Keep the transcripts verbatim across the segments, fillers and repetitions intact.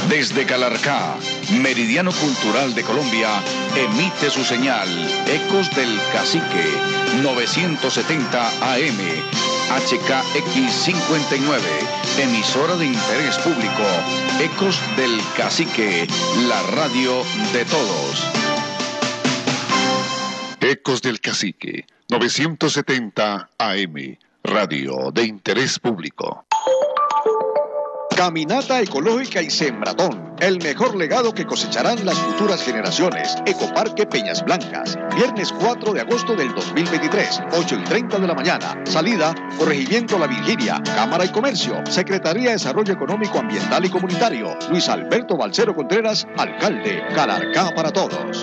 Desde Calarcá, meridiano cultural de Colombia, emite su señal Ecos del Cacique, novecientos setenta A M, H K X cincuenta y nueve, emisora de interés público, Ecos del Cacique, la radio de todos. Ecos del Cacique, novecientos setenta A M, radio de interés público. Caminata ecológica y sembratón, el mejor legado que cosecharán las futuras generaciones. Ecoparque Peñas Blancas, viernes cuatro de agosto del dos mil veintitrés, ocho y treinta de la mañana. Salida, Corregimiento La Virginia, Cámara y Comercio, Secretaría de Desarrollo Económico, Ambiental y Comunitario. Luis Alberto Balcero Contreras, alcalde. Calarcá para todos.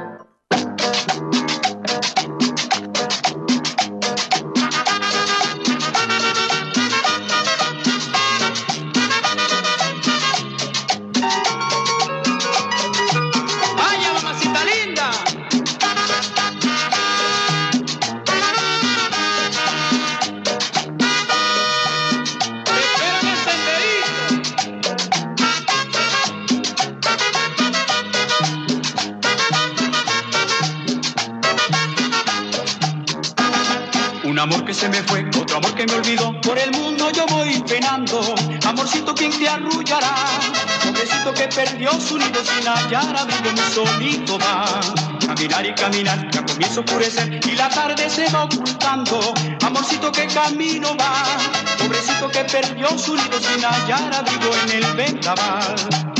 Un amor que se me fue, otro amor que me olvidó. Por el mundo yo voy penando. Amorcito, ¿quién te arrullará? Pobrecito que perdió su nido sin hallar abrigo, muy solito va. Caminar y caminar, ya comienza a oscurecer y la tarde se va ocultando. Amorcito, ¿qué camino va? Pobrecito que perdió su nido sin hallar abrigo en el vendaval.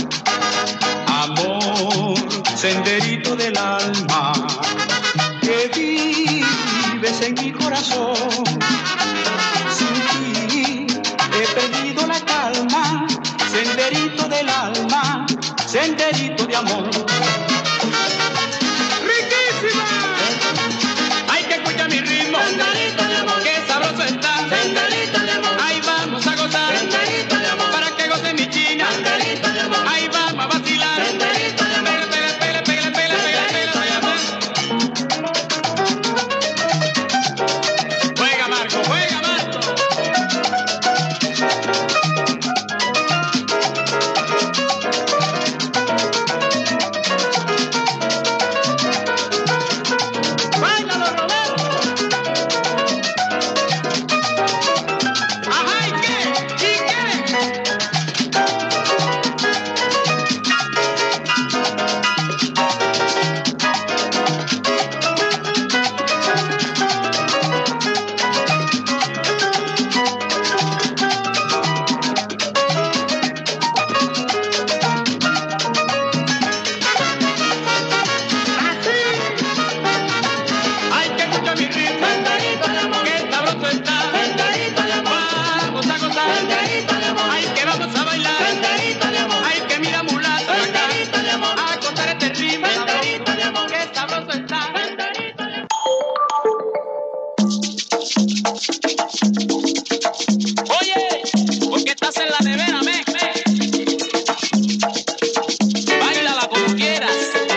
Amor, senderito del alma, que vives en mi corazón. Sin ti he perdido la calma. Senderito del alma, senderito de amor. ¡Riquísima! Hay que escuchar mi ritmo. Senderito de amor. ¡Qué sabroso está! Senderito de amor. Ahí vamos a gozar. Senderito de amor. Para que goce mi china. Senderito de amor. Ahí vamos a vacilar. Senderito de amor. Pégale, pégale, pégale, pégale, pégale, pégale. Juega, Marco, juega, Marco. Báilalo, Romero. Ajá, ¿y qué? ¿Y qué? Hay que escuchar mi ritmo. Senderito de amor. Qué sabroso está. Senderito de amor. Vamos a gozar. Senderito de amor. Ay, que vamos a bailar. Senderito de amor. Ay, que mira mulato. Senderito de amor. A contar este ritmo. Senderito de amor. Qué sabroso está. Senderito de amor. Oye, ¿por qué estás en la nevera, me? Báilala como quieras.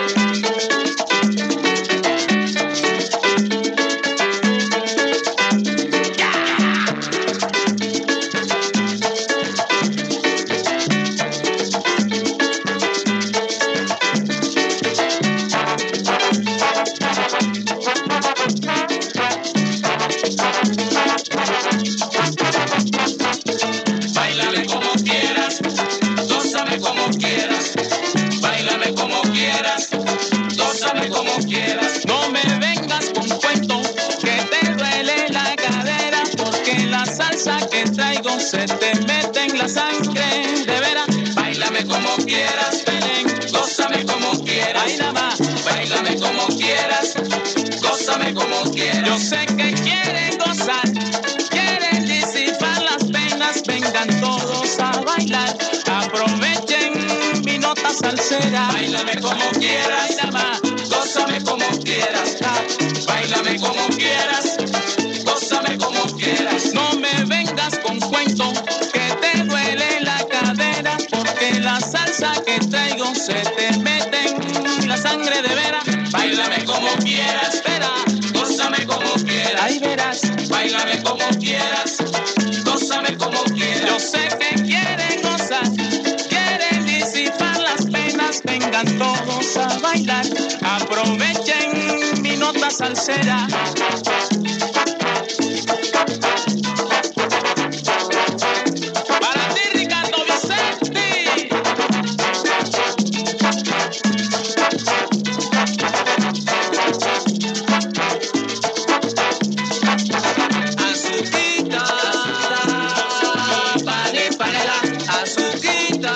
Báilame como quieras, gózame como quieras. Báilame como quieras, gózame como quieras. No me vengas con cuento que te duele la cadera, porque la salsa que traigo se te mete en la sangre, de veras. Báilame como quieras, Belén, gózame como quieras. Ay, nada más. Báilame como quieras, gózame como quieras. Yo sé que quieren gozar, quieren disipar las penas, vengan todos a bailar. Aprovechen mi nota salsera. Báilame como quieras, ay, nada más. Gózame como quieras. Báilame como quieras, gózame como quieras. No me vengas con cuento que te duele la cadera, porque la salsa que traigo se te mete en la sangre, de veras. Báilame como quieras, espera, gózame como quieras. Ahí verás. Báilame como quieras, gózame como quieras. Yo sé que quieren gozar, quieren disipar será. Para ti, Ricardo Vicente. Azuquita, pan y panela, azuquita,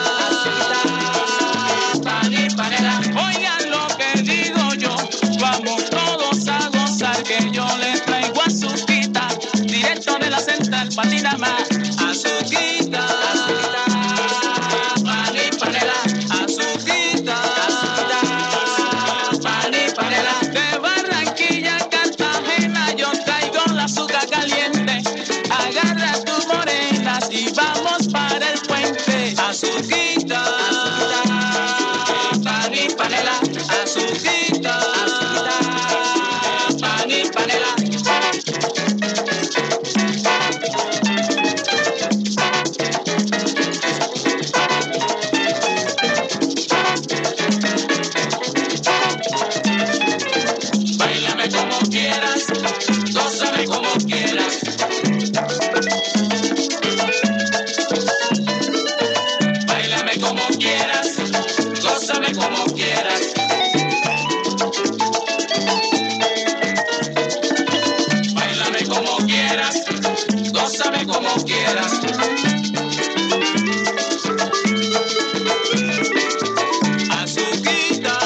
pan y panela. Oigan lo que digo yo, vamos todos a gozar, que yo les traigo azuquita, directo de la central Patina más. Azuquita, pan y panela, azuquita, pan y panela. De Barranquilla a Cartagena yo traigo la azúcar caliente. Agarra tus morenas y vamos para el puente. Azuquita, pan y panela, azuquita, pan y panela. Báilame como quieras, gózame como quieras. Báilame como quieras, gózame como quieras. Báilame como quieras, gózame como quieras. Azuquita,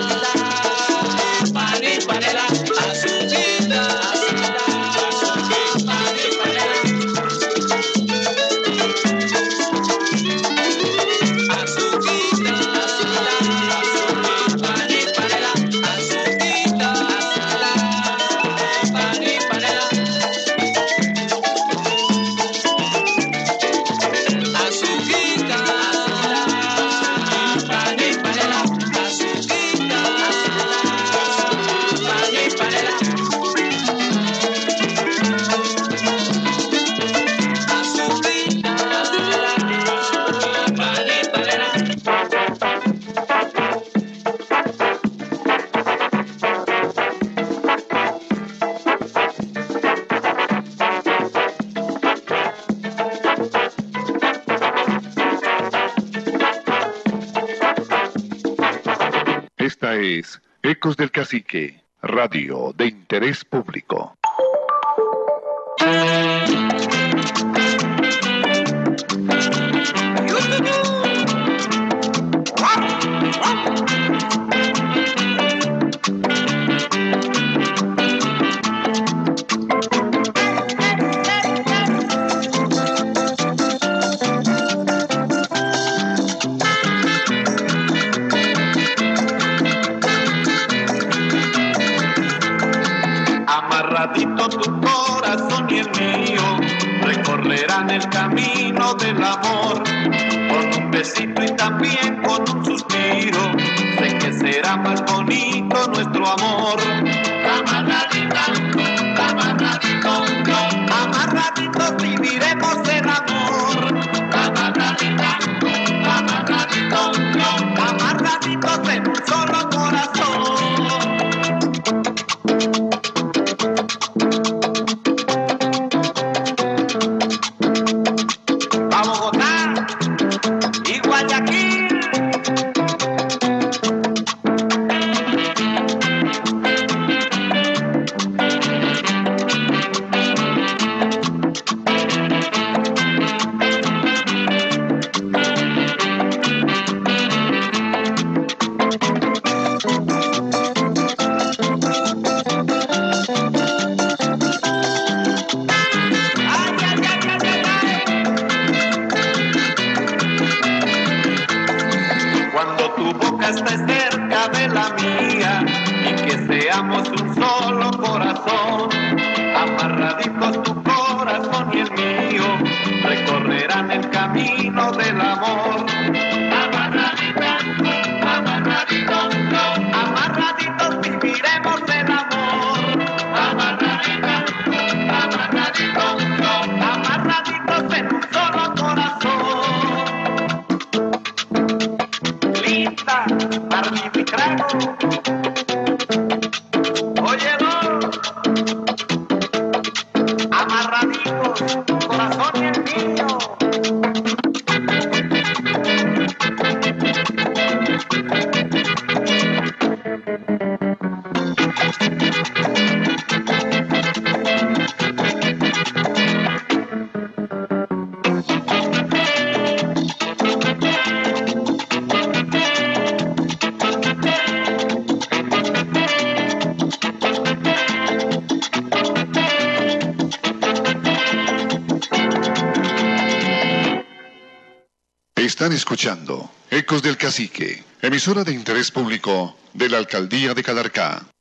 pan y panela, azuquita, pan y panela. Azuquita, pan y panela, azuquita, pan y panela. Azuquita, pan y panela, azuquita, pan y panela. Azuquita, pan y panela. Esta es Ecos del Cacique, radio de interés público. Amarradito tu corazón y el mío recorrerán el camino del amor, con un besito y también con un suspiro. Sé que será más bonito nuestro amor. Amarradito, amarradito, amarradito viviremos el amor. Amarradito, amarradito, amarraditos en un solo corazón. Vamos Bogotá y Guayaquil. Estés cerca de la mía y que seamos un solo corazón, amarraditos tu corazón y el mío recorrerán el camino del amor. Amarraditos, amarraditos, amarraditos viviremos el amor. Amarraditos, amarraditos, amarraditos en un solo corazón. Linda, Marlita y Craco. Oye, no. Están escuchando Ecos del Cacique, emisora de interés público de la Alcaldía de Calarcá.